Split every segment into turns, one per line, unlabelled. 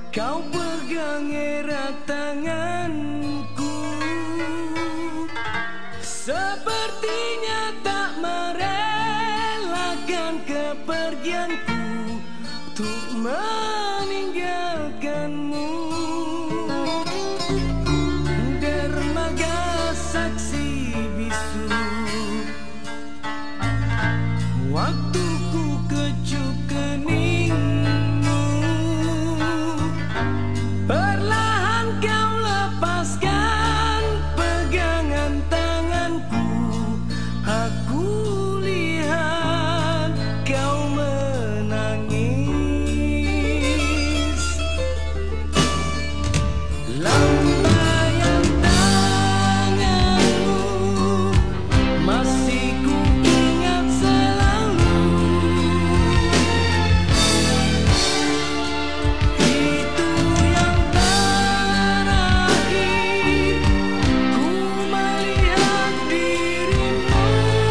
Kau pegang erat tanganku, sepertinya tak merelakan kepergianku untuk meninggalkanmu. Dermaga saksi bisu, waktuku kecup keningmu. Perlahan kau lepaskan pegangan tanganku. Aku lihat kau menangis. Lambaian tanganmu masih ku ingat selalu. Itu yang terakhir ku melihat dirimu.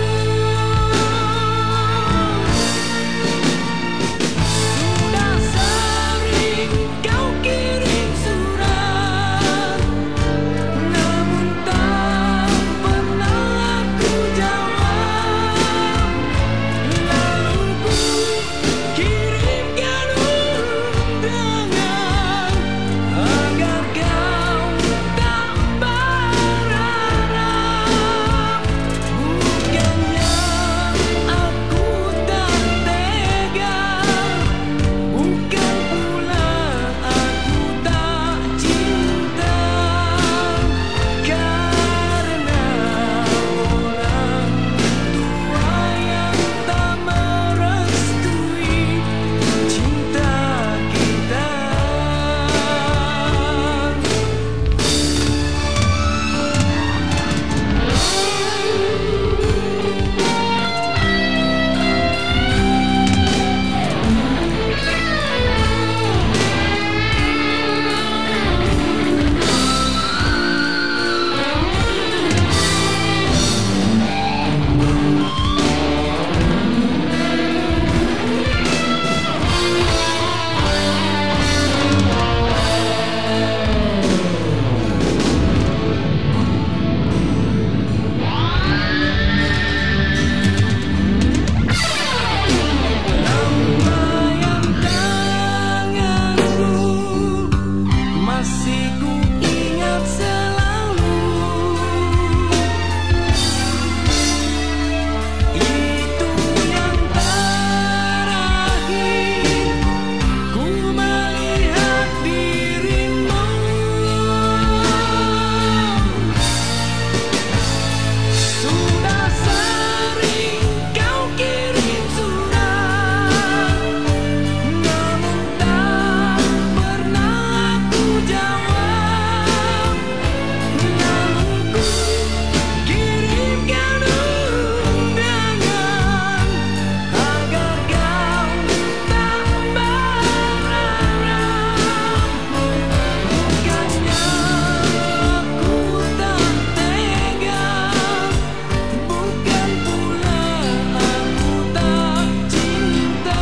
Sudah sering kau kirim surat, namun tak pernah aku jawab. Lalu ku kirimkan undangan agar kau tak berharap. Bukannya aku tak tega, bukan pula aku tak cinta, karena orang tua yang tak merestui cinta kita. Lambaian tanganmu masih ku ingat selalu. Itu yang terakhir ku melihat dirimu. Sudah sering kau kirim surat, namun tak pernah aku jawab. Lalu ku kirimkan undangan agar kau tak berharap. Bukannya aku tak tega, bukan pula aku tak cinta,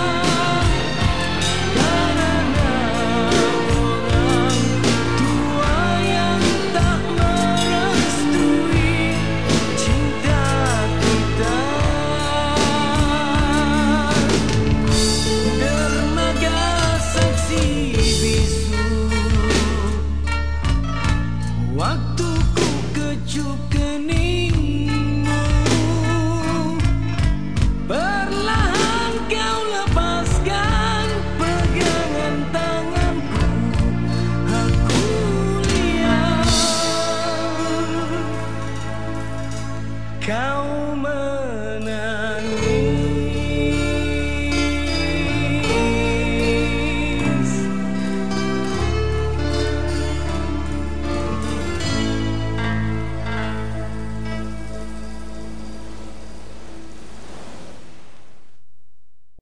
karena orang tua yang tak merestui cinta kita. Dermaga saksi bisu, waktuku kecup keningmu. Perlahan kau lepaskan pegangan tanganku. Aku lihat kau